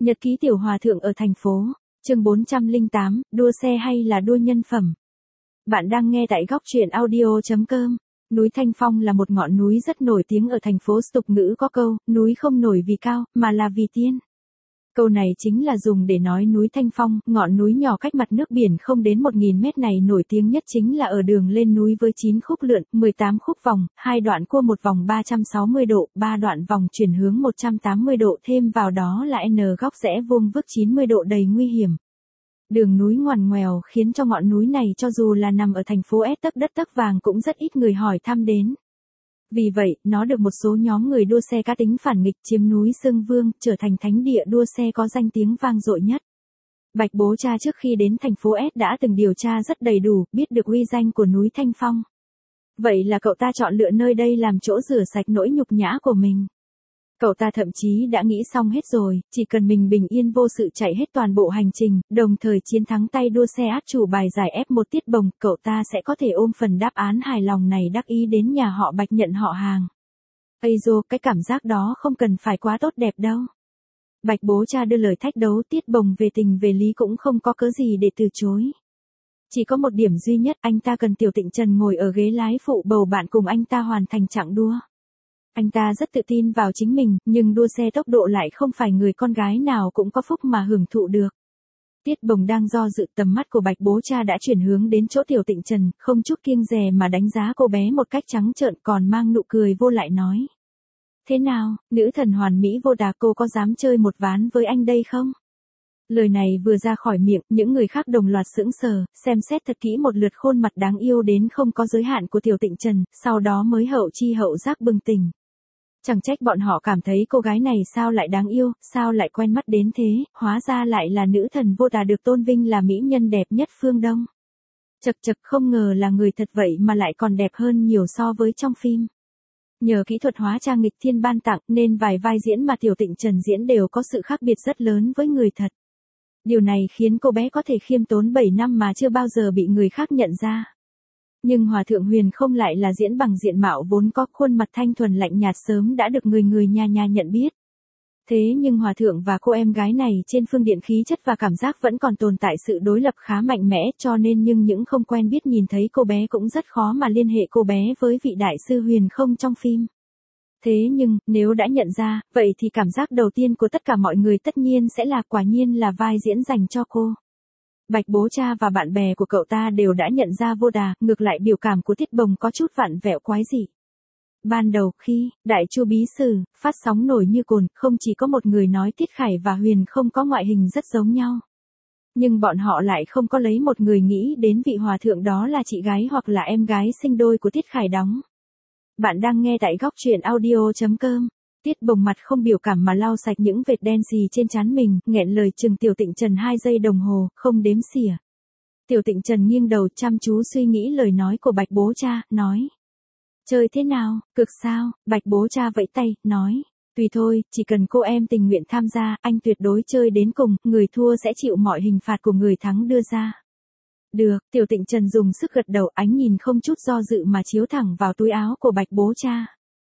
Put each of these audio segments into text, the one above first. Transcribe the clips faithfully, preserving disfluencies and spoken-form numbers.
Nhật ký tiểu hòa thượng ở thành phố, chương bốn trăm lẻ tám, đua xe hay là đua nhân phẩm. Bạn đang nghe tại góc truyện audio chấm com. Núi Thanh Phong là một ngọn núi rất nổi tiếng ở thành phố. Tục ngữ có câu, núi không nổi vì cao, mà là vì tiên. Câu này chính là dùng để nói núi Thanh Phong, ngọn núi nhỏ cách mặt nước biển không đến một nghìn mét này nổi tiếng nhất chính là ở đường lên núi với chín khúc lượn, mười tám khúc vòng, hai đoạn cua một vòng ba trăm sáu mươi độ, ba đoạn vòng chuyển hướng một trăm tám mươi độ, thêm vào đó là N góc rẽ vuông vức chín mươi độ đầy nguy hiểm. Đường núi ngoằn ngoèo khiến cho ngọn núi này cho dù là nằm ở thành phố S tấc đất tấc vàng cũng rất ít người hỏi thăm đến. Vì vậy, nó được một số nhóm người đua xe cá tính phản nghịch chiếm núi Xương Vương, trở thành thánh địa đua xe có danh tiếng vang dội nhất. Bạch Bố Cha trước khi đến thành phố S đã từng điều tra rất đầy đủ, biết được uy danh của núi Thanh Phong. Vậy là cậu ta chọn lựa nơi đây làm chỗ rửa sạch nỗi nhục nhã của mình. Cậu ta thậm chí đã nghĩ xong hết rồi, chỉ cần mình bình yên vô sự chạy hết toàn bộ hành trình, đồng thời chiến thắng tay đua xe át chủ bài giải F một Tiết Bồng, cậu ta sẽ có thể ôm phần đáp án hài lòng này đắc ý đến nhà họ Bạch nhận họ hàng. Ây dô, cái cảm giác đó không cần phải quá tốt đẹp đâu. Bạch Bố Cha đưa lời thách đấu Tiết Bồng về tình về lý cũng không có cớ gì để từ chối. Chỉ có một điểm duy nhất, anh ta cần Tiểu Tịnh Trần ngồi ở ghế lái phụ bầu bạn cùng anh ta hoàn thành chặng đua. Anh ta rất tự tin vào chính mình, nhưng đua xe tốc độ lại không phải người con gái nào cũng có phúc mà hưởng thụ được. Tiết Bồng đang do dự, tầm mắt của Bạch Bố Cha đã chuyển hướng đến chỗ Tiểu Tịnh Trần, không chút kiêng dè mà đánh giá cô bé một cách trắng trợn, còn mang nụ cười vô lại nói. Thế nào, nữ thần hoàn mỹ vô đà, cô có dám chơi một ván với anh đây không? Lời này vừa ra khỏi miệng, những người khác đồng loạt sững sờ, xem xét thật kỹ một lượt khuôn mặt đáng yêu đến không có giới hạn của Tiểu Tịnh Trần, sau đó mới hậu chi hậu giác bừng tỉnh. Chẳng trách bọn họ cảm thấy cô gái này sao lại đáng yêu, sao lại quen mắt đến thế, hóa ra lại là nữ thần vô tà được tôn vinh là mỹ nhân đẹp nhất phương Đông. Chật chật, không ngờ là người thật vậy mà lại còn đẹp hơn nhiều so với trong phim. Nhờ kỹ thuật hóa trang nghịch thiên ban tặng nên vài vai diễn mà Tiểu Tịnh Trần diễn đều có sự khác biệt rất lớn với người thật. Điều này khiến cô bé có thể khiêm tốn bảy năm mà chưa bao giờ bị người khác nhận ra. Nhưng Hòa Thượng Huyền không lại là diễn bằng diện mạo vốn có khuôn mặt thanh thuần lạnh nhạt sớm đã được người người nhà nhà nhận biết. Thế nhưng Hòa Thượng và cô em gái này trên phương diện khí chất và cảm giác vẫn còn tồn tại sự đối lập khá mạnh mẽ, cho nên nhưng những không quen biết nhìn thấy cô bé cũng rất khó mà liên hệ cô bé với vị đại sư Huyền không trong phim. Thế nhưng, nếu đã nhận ra, vậy thì cảm giác đầu tiên của tất cả mọi người tất nhiên sẽ là quả nhiên là vai diễn dành cho cô. Bạch Bố Cha và bạn bè của cậu ta đều đã nhận ra vô đà, ngược lại biểu cảm của Tiết Bồng có chút vặn vẹo quái dị. Ban đầu khi, Đại Chu Bí Sử, phát sóng nổi như cồn, không chỉ có một người nói Tiết Khải và Huyền không có ngoại hình rất giống nhau. Nhưng bọn họ lại không có lấy một người nghĩ đến vị hòa thượng đó là chị gái hoặc là em gái sinh đôi của Tiết Khải đóng. Bạn đang nghe tại góc truyện audio chấm com. Tiết Bồng mặt không biểu cảm mà lau sạch những vệt đen xì trên trán mình, nghẹn lời chừng Tiểu Tịnh Trần hai giây đồng hồ, không đếm xỉa. Tiểu Tịnh Trần nghiêng đầu chăm chú suy nghĩ lời nói của Bạch Bố Cha, nói. Chơi thế nào, cực sao? Bạch Bố Cha vẫy tay, nói. Tùy thôi, chỉ cần cô em tình nguyện tham gia, anh tuyệt đối chơi đến cùng, người thua sẽ chịu mọi hình phạt của người thắng đưa ra. Được, Tiểu Tịnh Trần dùng sức gật đầu, ánh nhìn không chút do dự mà chiếu thẳng vào túi áo của Bạch Bố Cha.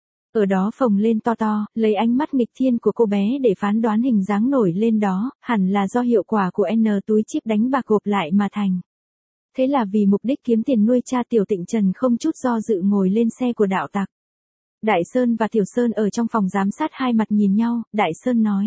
Ở đó phồng lên to to, lấy ánh mắt nghịch thiên của cô bé để phán đoán hình dáng nổi lên đó, hẳn là do hiệu quả của N túi chip đánh bạc gộp lại mà thành. Thế là vì mục đích kiếm tiền nuôi cha, Tiểu Tịnh Trần không chút do dự ngồi lên xe của đạo tặc. Đại Sơn và Tiểu Sơn ở trong phòng giám sát hai mặt nhìn nhau, Đại Sơn nói.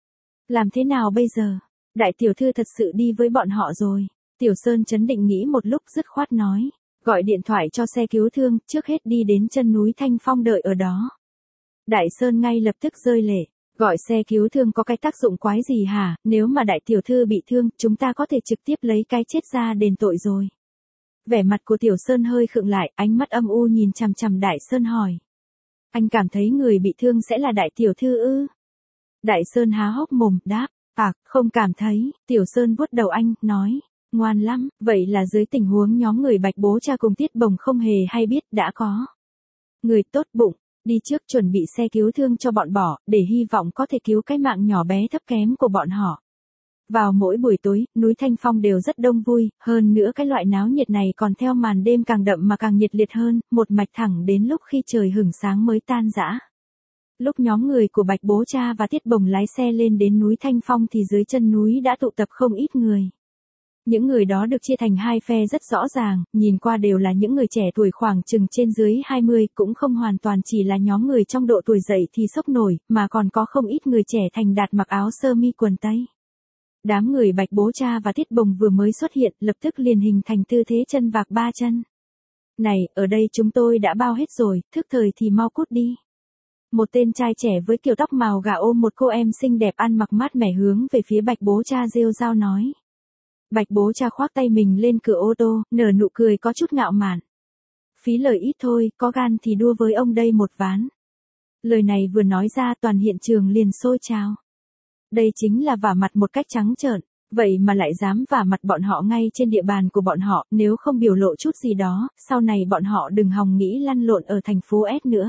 Làm thế nào bây giờ? Đại tiểu thư thật sự đi với bọn họ rồi. Tiểu Sơn chấn định nghĩ một lúc dứt khoát nói. Gọi điện thoại cho xe cứu thương, trước hết đi đến chân núi Thanh Phong đợi ở đó. Đại Sơn ngay lập tức rơi lệ. Gọi xe cứu thương có cái tác dụng quái gì hả, nếu mà đại tiểu thư bị thương, chúng ta có thể trực tiếp lấy cái chết ra đền tội rồi. Vẻ mặt của Tiểu Sơn hơi khựng lại, ánh mắt âm u nhìn chằm chằm Đại Sơn hỏi. Anh cảm thấy người bị thương sẽ là đại tiểu thư ư? Đại Sơn há hốc mồm, đáp, à, không cảm thấy. Tiểu Sơn vuốt đầu anh, nói. Ngoan lắm, vậy là dưới tình huống nhóm người Bạch Bố Cha cùng Tiết Bồng không hề hay biết đã có người tốt bụng, đi trước chuẩn bị xe cứu thương cho bọn bỏ, để hy vọng có thể cứu cái mạng nhỏ bé thấp kém của bọn họ. Vào mỗi buổi tối, núi Thanh Phong đều rất đông vui, hơn nữa cái loại náo nhiệt này còn theo màn đêm càng đậm mà càng nhiệt liệt hơn, một mạch thẳng đến lúc khi trời hửng sáng mới tan rã. Lúc nhóm người của Bạch Bố Cha và Tiết Bồng lái xe lên đến núi Thanh Phong thì dưới chân núi đã tụ tập không ít người. Những người đó được chia thành hai phe rất rõ ràng, nhìn qua đều là những người trẻ tuổi khoảng chừng trên dưới hai mươi, cũng không hoàn toàn chỉ là nhóm người trong độ tuổi dậy thì sốc nổi, mà còn có không ít người trẻ thành đạt mặc áo sơ mi quần tây. Đám người Bạch Bố Cha và Tiết Bồng vừa mới xuất hiện, lập tức liền hình thành tư thế chân vạc ba chân. Này, ở đây chúng tôi đã bao hết rồi, thức thời thì mau cút đi. Một tên trai trẻ với kiểu tóc màu gà ôm một cô em xinh đẹp ăn mặc mát mẻ hướng về phía Bạch Bố Cha rêu rao nói. Bạch Bố Cha khoác tay mình lên cửa ô tô, nở nụ cười có chút ngạo mạn. Phí lời ít thôi, có gan thì đua với ông đây một ván. Lời này vừa nói ra toàn hiện trường liền sôi trào. Đây chính là vả mặt một cách trắng trợn, vậy mà lại dám vả mặt bọn họ ngay trên địa bàn của bọn họ, nếu không biểu lộ chút gì đó, sau này bọn họ đừng hòng nghĩ lăn lộn ở thành phố S nữa.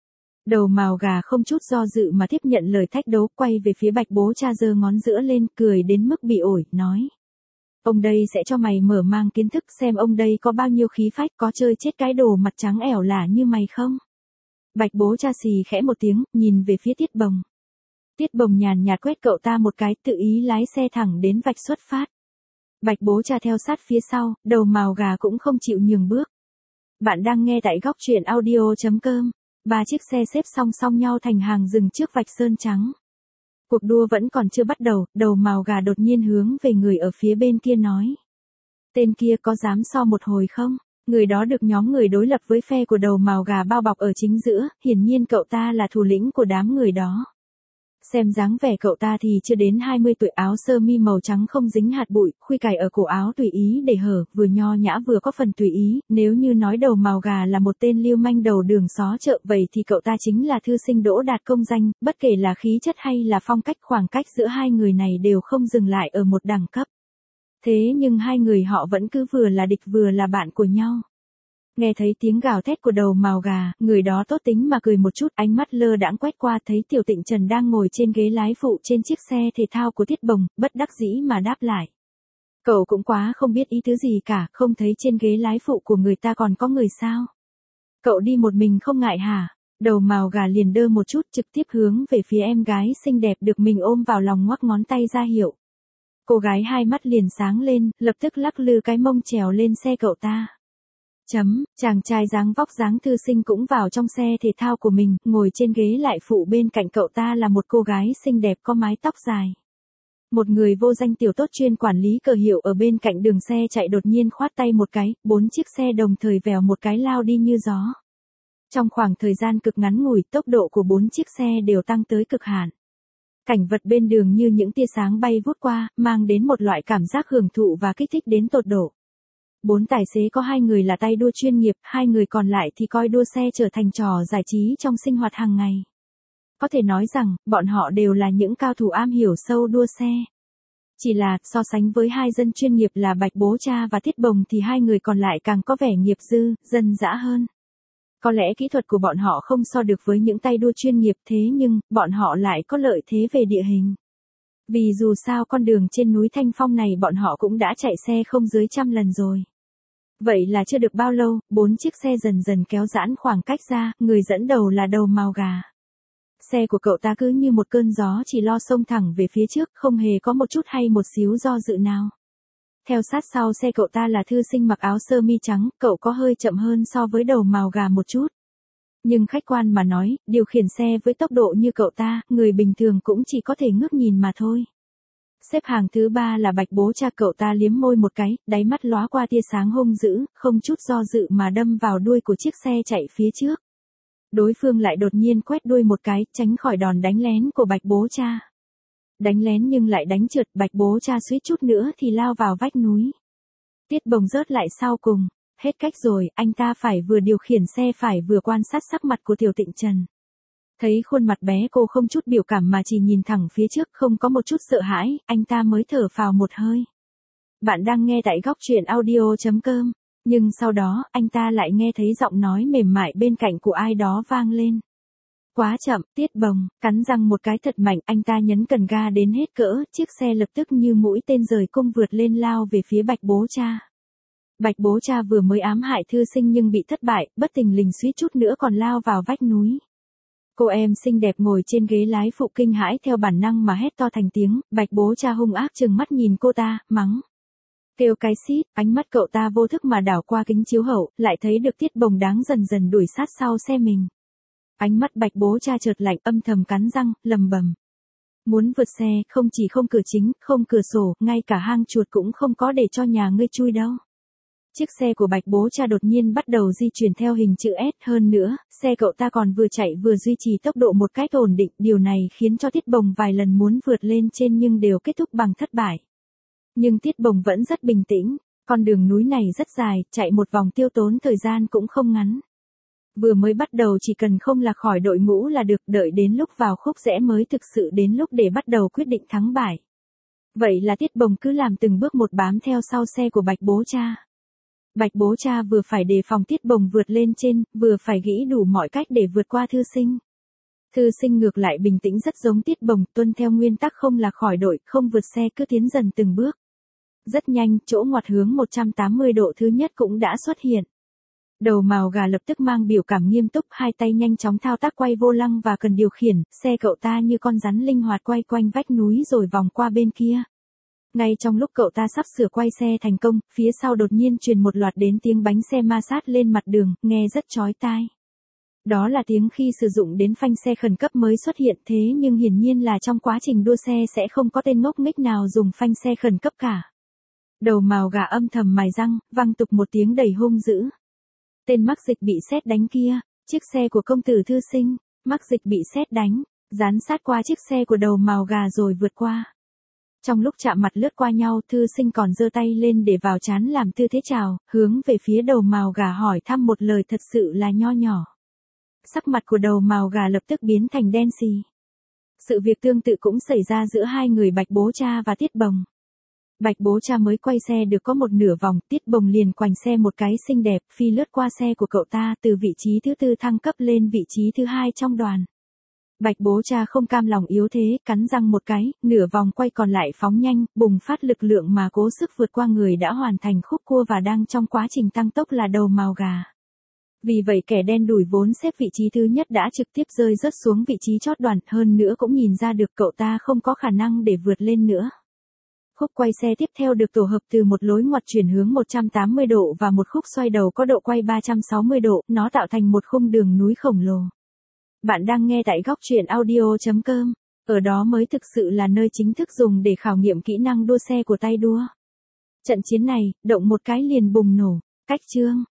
Đầu mào gà không chút do dự mà tiếp nhận lời thách đấu, quay về phía Bạch Bố Cha giơ ngón giữa lên, cười đến mức bị ổi, nói. Ông đây sẽ cho mày mở mang kiến thức xem ông đây có bao nhiêu khí phách, có chơi chết cái đồ mặt trắng ẻo lả như mày không. Bạch Bố Cha xì khẽ một tiếng, nhìn về phía Tiết Bồng. Tiết Bồng nhàn nhạt quét cậu ta một cái, tự ý lái xe thẳng đến vạch xuất phát. Bạch Bố Cha theo sát phía sau, đầu mào gà cũng không chịu nhường bước. Bạn đang nghe tại góc truyện audio chấm com. Ba chiếc xe xếp song song nhau thành hàng dừng trước vạch sơn trắng. Cuộc đua vẫn còn chưa bắt đầu, đầu mào gà đột nhiên hướng về người ở phía bên kia nói. Tên kia có dám so một hồi không? Người đó được nhóm người đối lập với phe của đầu mào gà bao bọc ở chính giữa, hiển nhiên cậu ta là thủ lĩnh của đám người đó. Xem dáng vẻ cậu ta thì chưa đến hai mươi tuổi, áo sơ mi màu trắng không dính hạt bụi, khuy cài ở cổ áo tùy ý để hở, vừa nho nhã vừa có phần tùy ý, nếu như nói đầu mào gà là một tên lưu manh đầu đường xó chợ vậy thì cậu ta chính là thư sinh đỗ đạt công danh, bất kể là khí chất hay là phong cách, khoảng cách giữa hai người này đều không dừng lại ở một đẳng cấp. Thế nhưng hai người họ vẫn cứ vừa là địch vừa là bạn của nhau. Nghe thấy tiếng gào thét của đầu mào gà, người đó tốt tính mà cười một chút, ánh mắt lơ đãng quét qua thấy Tiểu Tịnh Trần đang ngồi trên ghế lái phụ trên chiếc xe thể thao của Tiết Bồng, bất đắc dĩ mà đáp lại. Cậu cũng quá không biết ý tứ gì cả, không thấy trên ghế lái phụ của người ta còn có người sao? Cậu đi một mình không ngại hả? Đầu mào gà liền đơ một chút, trực tiếp hướng về phía em gái xinh đẹp được mình ôm vào lòng, ngoắc ngón tay ra hiệu. Cô gái hai mắt liền sáng lên, lập tức lắc lư cái mông trèo lên xe cậu ta. Chấm, chàng trai dáng vóc dáng thư sinh cũng vào trong xe thể thao của mình, ngồi trên ghế lại phụ bên cạnh cậu ta là một cô gái xinh đẹp có mái tóc dài. Một người vô danh tiểu tốt chuyên quản lý cờ hiệu ở bên cạnh đường xe chạy đột nhiên khoát tay một cái, bốn chiếc xe đồng thời vèo một cái lao đi như gió. Trong khoảng thời gian cực ngắn ngủi, tốc độ của bốn chiếc xe đều tăng tới cực hạn. Cảnh vật bên đường như những tia sáng bay vút qua, mang đến một loại cảm giác hưởng thụ và kích thích đến tột độ. Bốn tài xế có hai người là tay đua chuyên nghiệp, hai người còn lại thì coi đua xe trở thành trò giải trí trong sinh hoạt hàng ngày. Có thể nói rằng, bọn họ đều là những cao thủ am hiểu sâu đua xe. Chỉ là, so sánh với hai dân chuyên nghiệp là Bạch Bố Cha và Tiết Bồng thì hai người còn lại càng có vẻ nghiệp dư, dân dã hơn. Có lẽ kỹ thuật của bọn họ không so được với những tay đua chuyên nghiệp, thế nhưng, bọn họ lại có lợi thế về địa hình. Vì dù sao con đường trên núi Thanh Phong này bọn họ cũng đã chạy xe không dưới trăm lần rồi. Vậy là chưa được bao lâu, bốn chiếc xe dần dần kéo giãn khoảng cách ra, người dẫn đầu là đầu mào gà. Xe của cậu ta cứ như một cơn gió chỉ lo xông thẳng về phía trước, không hề có một chút hay một xíu do dự nào. Theo sát sau xe cậu ta là thư sinh mặc áo sơ mi trắng, cậu có hơi chậm hơn so với đầu mào gà một chút. Nhưng khách quan mà nói, điều khiển xe với tốc độ như cậu ta, người bình thường cũng chỉ có thể ngước nhìn mà thôi. Xếp hàng thứ ba là Bạch Bố Cha, cậu ta liếm môi một cái, đáy mắt lóa qua tia sáng hung dữ, không chút do dự mà đâm vào đuôi của chiếc xe chạy phía trước. Đối phương lại đột nhiên quét đuôi một cái, tránh khỏi đòn đánh lén của Bạch Bố Cha. Đánh lén nhưng lại đánh trượt, Bạch Bố Cha suýt chút nữa thì lao vào vách núi. Tiết Bồng rớt lại sau cùng, hết cách rồi, anh ta phải vừa điều khiển xe phải vừa quan sát sắc mặt của Tiểu Tịnh Trần. Thấy khuôn mặt bé cô không chút biểu cảm mà chỉ nhìn thẳng phía trước, không có một chút sợ hãi, anh ta mới thở phào một hơi. Bạn đang nghe tại góc truyện audio chấm com, nhưng sau đó, anh ta lại nghe thấy giọng nói mềm mại bên cạnh của ai đó vang lên. Quá chậm, Tiết Bồng, cắn răng một cái thật mạnh, anh ta nhấn cần ga đến hết cỡ, chiếc xe lập tức như mũi tên rời cung vượt lên lao về phía Bạch Bố Cha. Bạch Bố Cha vừa mới ám hại thư sinh nhưng bị thất bại, bất thình lình suýt chút nữa còn lao vào vách núi. Cô em xinh đẹp ngồi trên ghế lái phụ kinh hãi theo bản năng mà hét to thành tiếng, Bạch bố cha hung ác trừng mắt nhìn cô ta, mắng. Kêu cái xít, ánh mắt cậu ta vô thức mà đảo qua kính chiếu hậu, lại thấy được Tiết Bồng đáng dần dần đuổi sát sau xe mình. Ánh mắt Bạch bố cha chợt lạnh, âm thầm cắn răng, lầm bầm. Muốn vượt xe, không chỉ không cửa chính, không cửa sổ, ngay cả hang chuột cũng không có để cho nhà ngươi chui đâu. Chiếc xe của Bạch bố cha đột nhiên bắt đầu di chuyển theo hình chữ S, hơn nữa, xe cậu ta còn vừa chạy vừa duy trì tốc độ một cách ổn định, điều này khiến cho Tiết Bồng vài lần muốn vượt lên trên nhưng đều kết thúc bằng thất bại. Nhưng Tiết Bồng vẫn rất bình tĩnh, con đường núi này rất dài, chạy một vòng tiêu tốn thời gian cũng không ngắn. Vừa mới bắt đầu chỉ cần không lạc khỏi đội ngũ là được, đợi đến lúc vào khúc rẽ mới thực sự đến lúc để bắt đầu quyết định thắng bại. Vậy là Tiết Bồng cứ làm từng bước một bám theo sau xe của Bạch bố cha. Bạch bố cha vừa phải đề phòng Tiết Bồng vượt lên trên, vừa phải nghĩ đủ mọi cách để vượt qua Thư Sinh. Thư Sinh ngược lại bình tĩnh rất giống Tiết Bồng, tuân theo nguyên tắc không lạc khỏi đội, không vượt xe, cứ tiến dần từng bước. Rất nhanh, chỗ ngoặt hướng một trăm tám mươi độ thứ nhất cũng đã xuất hiện. Đầu mào gà lập tức mang biểu cảm nghiêm túc, hai tay nhanh chóng thao tác quay vô lăng và cần điều khiển, xe cậu ta như con rắn linh hoạt quay quanh vách núi rồi vòng qua bên kia. Ngay trong lúc cậu ta sắp sửa quay xe thành công, phía sau đột nhiên truyền một loạt đến tiếng bánh xe ma sát lên mặt đường, nghe rất chói tai. Đó là tiếng khi sử dụng đến phanh xe khẩn cấp mới xuất hiện, thế nhưng hiển nhiên là trong quá trình đua xe sẽ không có tên ngốc nghếch nào dùng phanh xe khẩn cấp cả. Đầu mào gà âm thầm mài răng, vang tục một tiếng đầy hung dữ. Tên mắc dịch bị sét đánh kia, chiếc xe của công tử Thư Sinh, mắc dịch bị sét đánh, dán sát qua chiếc xe của đầu mào gà rồi vượt qua. Trong lúc chạm mặt lướt qua nhau, Thư Sinh còn giơ tay lên để vào trán làm tư thế chào, hướng về phía đầu mào gà hỏi thăm một lời thật sự là nho nhỏ. Sắc mặt của đầu mào gà lập tức biến thành đen xì. Sự việc tương tự cũng xảy ra giữa hai người Bạch bố cha và Tiết Bồng. Bạch bố cha mới quay xe được có một nửa vòng, Tiết Bồng liền quành xe một cái xinh đẹp, phi lướt qua xe của cậu ta, từ vị trí thứ tư thăng cấp lên vị trí thứ hai trong đoàn. Bạch bố cha không cam lòng yếu thế, cắn răng một cái, nửa vòng quay còn lại phóng nhanh, bùng phát lực lượng mà cố sức vượt qua người đã hoàn thành khúc cua và đang trong quá trình tăng tốc là đầu mào gà. Vì vậy kẻ đen đủi vốn xếp vị trí thứ nhất đã trực tiếp rơi rớt xuống vị trí chót đoàn, hơn nữa cũng nhìn ra được cậu ta không có khả năng để vượt lên nữa. Khúc quay xe tiếp theo được tổ hợp từ một lối ngoặt chuyển hướng một trăm tám mươi độ và một khúc xoay đầu có độ quay ba trăm sáu mươi độ, nó tạo thành một khung đường núi khổng lồ. Bạn đang nghe tại góc truyện audio chấm com, ở đó mới thực sự là nơi chính thức dùng để khảo nghiệm kỹ năng đua xe của tay đua. Trận chiến này, động một cái liền bùng nổ, cách chương.